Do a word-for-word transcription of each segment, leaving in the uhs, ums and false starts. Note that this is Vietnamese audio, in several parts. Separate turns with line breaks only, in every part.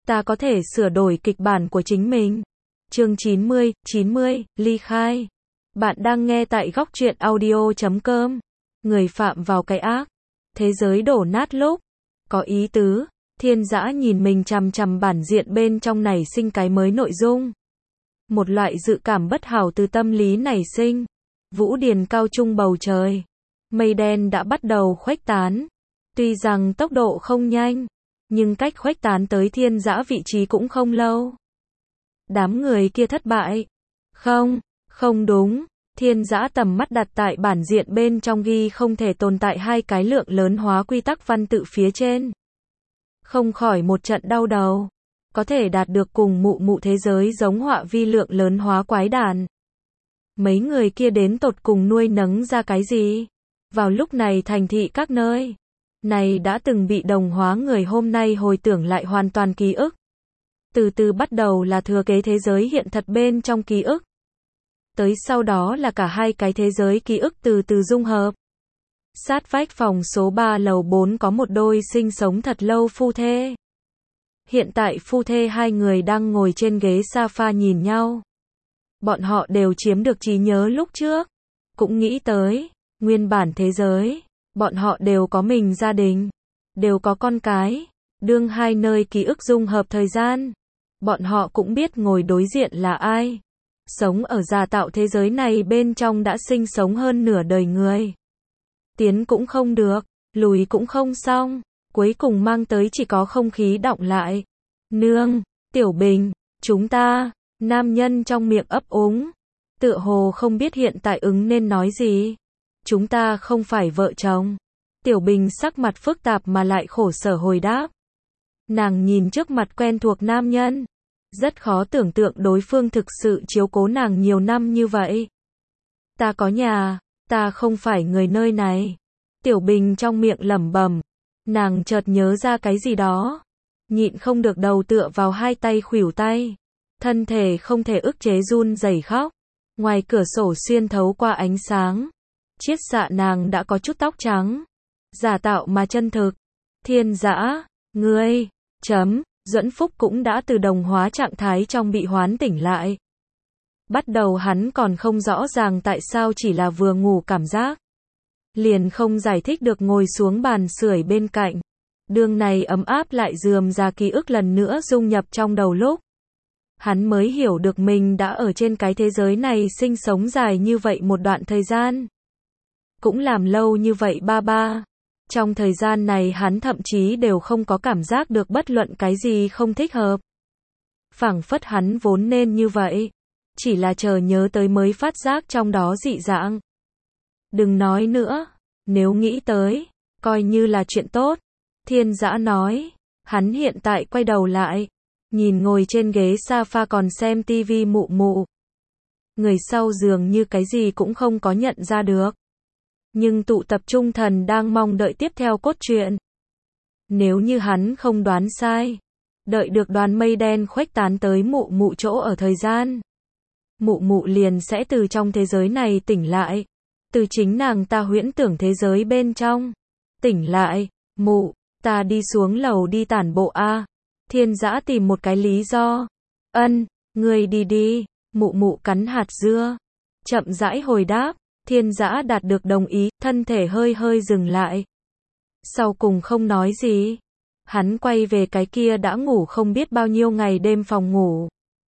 ta có thể sửa đổi kịch bản của chính mình. Chương chín mươi, chín mươi, ly khai. Bạn đang nghe tại góc truyện audio chấm com. Người phạm vào cái ác. Thế giới đổ nát lúc. Có ý tứ. Thiên Dã nhìn mình chằm chằm bản diện bên trong nảy sinh cái mới nội dung. Một loại dự cảm bất hảo từ tâm lý nảy sinh. Vũ điền cao trung bầu trời. Mây đen đã bắt đầu khuếch tán. Tuy rằng tốc độ không nhanh, nhưng cách khuếch tán tới Thiên Dã vị trí cũng không lâu. Đám người kia thất bại. Không, không đúng. Thiên Dã tầm mắt đặt tại bản diện bên trong ghi không thể tồn tại hai cái lượng lớn hóa quy tắc văn tự phía trên. Không khỏi một trận đau đầu. Có thể đạt được cùng mụ mụ thế giới giống họa vi lượng lớn hóa quái đản. Mấy người kia đến tột cùng nuôi nấng ra cái gì? Vào lúc này thành thị các nơi này đã từng bị đồng hóa người hôm nay hồi tưởng lại hoàn toàn ký ức. Từ từ bắt đầu là thừa kế thế giới hiện thật bên trong ký ức. Tới sau đó là cả hai cái thế giới ký ức từ từ dung hợp. Sát vách phòng số ba lầu bốn có một đôi sinh sống thật lâu phu thê. Hiện tại phu thê hai người đang ngồi trên ghế sofa nhìn nhau. Bọn họ đều chiếm được trí nhớ lúc trước. Cũng nghĩ tới, nguyên bản thế giới. Bọn họ đều có mình gia đình. Đều có con cái. Đương hai nơi ký ức dung hợp thời gian. Bọn họ cũng biết ngồi đối diện là ai. Sống ở giả tạo thế giới này bên trong đã sinh sống hơn nửa đời người. Tiến cũng không được, lùi cũng không xong. Cuối cùng mang tới chỉ có không khí đọng lại. Nương, Tiểu Bình, chúng ta, nam nhân trong miệng ấp úng. Tựa hồ không biết hiện tại ứng nên nói gì. Chúng ta không phải vợ chồng. Tiểu Bình sắc mặt phức tạp mà lại khổ sở hồi đáp. Nàng nhìn trước mặt quen thuộc nam nhân. Rất khó tưởng tượng đối phương thực sự chiếu cố nàng nhiều năm như vậy. Ta có nhà, ta không phải người nơi này. Tiểu Bình trong miệng lẩm bẩm. Nàng chợt nhớ ra cái gì đó. Nhịn không được đầu tựa vào hai tay khuỷu tay. Thân thể không thể ức chế run rẩy khóc. Ngoài cửa sổ xuyên thấu qua ánh sáng. Chiết xạ nàng đã có chút tóc trắng. Giả tạo mà chân thực. Thiên Dã, ngươi, chấm, Duẫn Phúc cũng đã từ đồng hóa trạng thái trong bị hoán tỉnh lại. Bắt đầu hắn còn không rõ ràng tại sao chỉ là vừa ngủ cảm giác. Liền không giải thích được ngồi xuống bàn sưởi bên cạnh. Đường này ấm áp lại rườm rà ký ức lần nữa dung nhập trong đầu lúc. Hắn mới hiểu được mình đã ở trên cái thế giới này sinh sống dài như vậy một đoạn thời gian. Cũng làm lâu như vậy ba ba. Trong thời gian này hắn thậm chí đều không có cảm giác được bất luận cái gì không thích hợp. Phảng phất hắn vốn nên như vậy. Chỉ là chờ nhớ tới mới phát giác trong đó dị dạng. Đừng nói nữa. Nếu nghĩ tới, coi như là chuyện tốt. Thiên Dã nói. Hắn hiện tại quay đầu lại. Nhìn ngồi trên ghế sofa còn xem tivi mụ mụ. Người sau dường như cái gì cũng không có nhận ra được. Nhưng tụ tập trung thần đang mong đợi tiếp theo cốt truyện. Nếu như hắn không đoán sai. Đợi được đoàn mây đen khuếch tán tới mụ mụ chỗ ở thời gian. Mụ mụ liền sẽ từ trong thế giới này tỉnh lại. Từ chính nàng ta huyễn tưởng thế giới bên trong. Tỉnh lại, mụ, ta đi xuống lầu đi tản bộ a. Thiên Dã tìm một cái lý do. Ân, ngươi đi đi, mụ mụ cắn hạt dưa. Chậm rãi hồi đáp. Thiên Dã đạt được đồng ý, thân thể hơi hơi dừng lại. Sau cùng không nói gì. Hắn quay về cái kia đã ngủ không biết bao nhiêu ngày đêm phòng ngủ.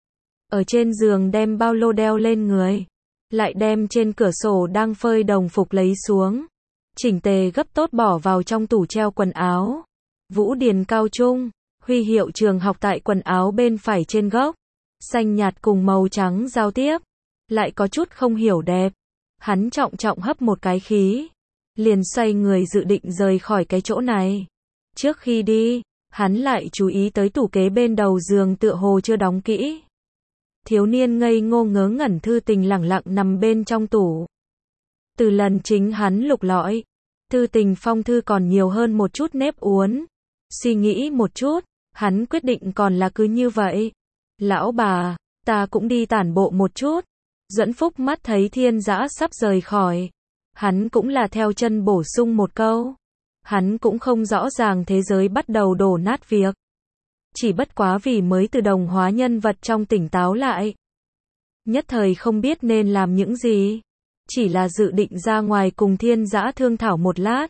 Ở trên giường đem bao lô đeo lên người. Lại đem trên cửa sổ đang phơi đồng phục lấy xuống. Chỉnh tề gấp tốt bỏ vào trong tủ treo quần áo. Vũ điền cao trung. Huy hiệu trường học tại quần áo bên phải trên góc. Xanh nhạt cùng màu trắng giao tiếp. Lại có chút không hiểu đẹp. Hắn trọng trọng hấp một cái khí. Liền xoay người dự định rời khỏi cái chỗ này. Trước khi đi, hắn lại chú ý tới tủ kế bên đầu giường tựa hồ chưa đóng kỹ. Thiếu niên ngây ngô ngớ ngẩn thư tình lẳng lặng nằm bên trong tủ. Từ lần chính hắn lục lọi, thư tình phong thư còn nhiều hơn một chút nếp uốn. Suy nghĩ một chút, hắn quyết định còn là cứ như vậy. Lão bà, ta cũng đi tản bộ một chút. Duẫn Phúc mắt thấy Thiên Dã sắp rời khỏi. Hắn cũng là theo chân bổ sung một câu. Hắn cũng không rõ ràng thế giới bắt đầu đổ nát việc. Chỉ bất quá vì mới từ đồng hóa nhân vật trong tỉnh táo lại. Nhất thời không biết nên làm những gì. Chỉ là dự định ra ngoài cùng Thiên Dã thương thảo một lát.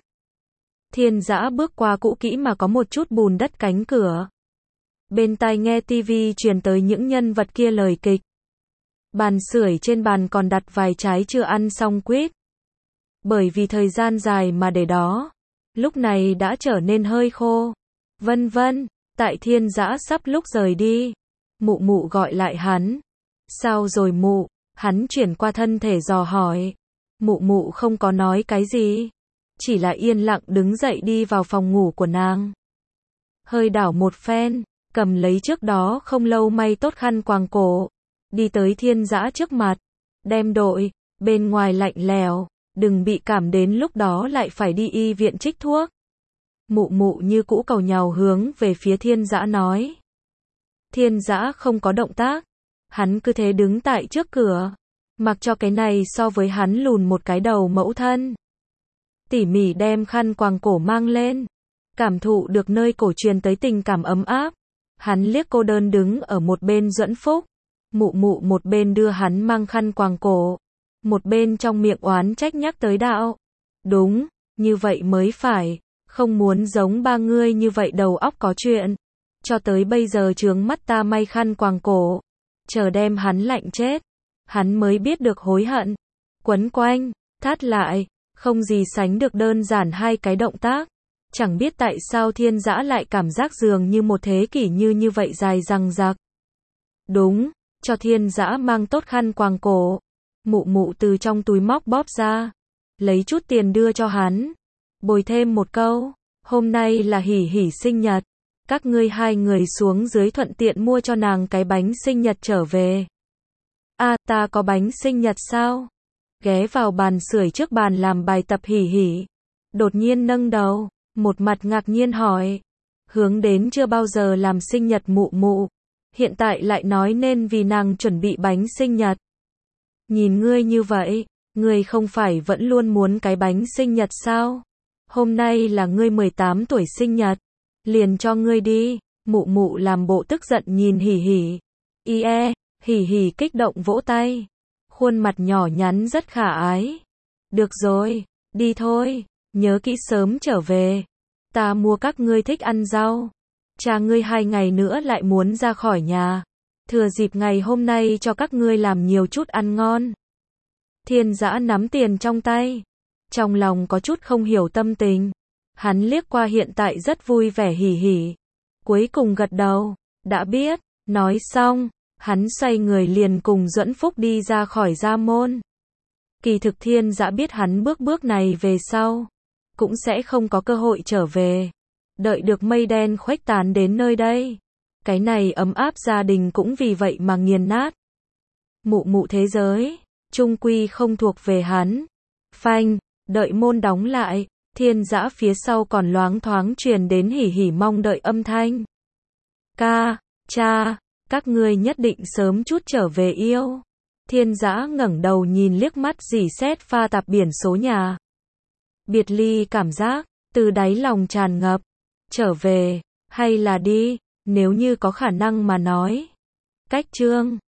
Thiên Dã bước qua cũ kỹ mà có một chút bùn đất cánh cửa. Bên tai nghe tivi truyền tới những nhân vật kia lời kịch. Bàn sưởi trên bàn còn đặt vài trái chưa ăn xong quýt. Bởi vì thời gian dài mà để đó, lúc này đã trở nên hơi khô. Vân vân, tại Thiên Dã sắp lúc rời đi, mụ mụ gọi lại hắn. Sao rồi mụ? Hắn chuyển qua thân thể dò hỏi. Mụ mụ không có nói cái gì, chỉ là yên lặng đứng dậy đi vào phòng ngủ của nàng. Hơi đảo một phen, cầm lấy trước đó không lâu may tốt khăn quàng cổ, đi tới Thiên Dã trước mặt, đem đội, bên ngoài lạnh lèo, đừng bị cảm đến lúc đó lại phải đi y viện trích thuốc. Mụ mụ như cũ cầu nhào hướng về phía Thiên Dã nói. Thiên Dã không có động tác, hắn cứ thế đứng tại trước cửa, mặc cho cái này so với hắn lùn một cái đầu mẫu thân. Tỉ mỉ đem khăn quàng cổ mang lên, cảm thụ được nơi cổ truyền tới tình cảm ấm áp. Hắn liếc cô đơn đứng ở một bên Duẫn Phúc, mụ mụ một bên đưa hắn mang khăn quàng cổ, một bên trong miệng oán trách nhắc tới đạo. Đúng, như vậy mới phải, không muốn giống ba ngươi như vậy đầu óc có chuyện. Cho tới bây giờ chướng mắt ta may khăn quàng cổ, chờ đem hắn lạnh chết, hắn mới biết được hối hận. Quấn quanh, thắt lại, không gì sánh được đơn giản hai cái động tác. Chẳng biết tại sao Thiên Dã lại cảm giác dường như một thế kỷ như như vậy dài dằng dặc. Đúng, cho Thiên Dã mang tốt khăn quàng cổ. Mụ mụ từ trong túi móc bóp ra, lấy chút tiền đưa cho hắn. Bồi thêm một câu, hôm nay là hỉ hỉ sinh nhật. Các ngươi hai người xuống dưới thuận tiện mua cho nàng cái bánh sinh nhật trở về. À, ta có bánh sinh nhật sao? Ghé vào bàn sưởi trước bàn làm bài tập hỉ hỉ. Đột nhiên nâng đầu, một mặt ngạc nhiên hỏi. Hướng đến chưa bao giờ làm sinh nhật mụ mụ. Hiện tại lại nói nên vì nàng chuẩn bị bánh sinh nhật. Nhìn ngươi như vậy, ngươi không phải vẫn luôn muốn cái bánh sinh nhật sao? Hôm nay là ngươi mười tám tuổi sinh nhật. Liền cho ngươi đi. Mụ mụ làm bộ tức giận nhìn hỉ hỉ. Ie, hỉ hỉ kích động vỗ tay. Khuôn mặt nhỏ nhắn rất khả ái. Được rồi, đi thôi, nhớ kỹ sớm trở về. Ta mua các ngươi thích ăn rau. Cha ngươi hai ngày nữa lại muốn ra khỏi nhà. Thừa dịp ngày hôm nay cho các ngươi làm nhiều chút ăn ngon. Thiên Dã nắm tiền trong tay. Trong lòng có chút không hiểu tâm tình. Hắn liếc qua hiện tại rất vui vẻ hỉ hỉ. Cuối cùng gật đầu. Đã biết. Nói xong, hắn xoay người liền cùng Duẫn Phúc đi ra khỏi gia môn. Kỳ thực Thiên Dã biết hắn bước bước này về sau, cũng sẽ không có cơ hội trở về. Đợi được mây đen khuếch tán đến nơi đây, cái này ấm áp gia đình cũng vì vậy mà nghiền nát. Mụ mụ thế giới, chung quy không thuộc về hắn. Phanh, đợi môn đóng lại, Thiên Dã phía sau còn loáng thoáng truyền đến hỉ hỉ mong đợi âm thanh. Ca, cha, các ngươi nhất định sớm chút trở về yêu. Thiên Dã ngẩng đầu nhìn liếc mắt rỉ sét pha tạp biển số nhà. Biệt ly cảm giác, từ đáy lòng tràn ngập. Trở về, hay là đi, nếu như có khả năng mà nói. Cách chương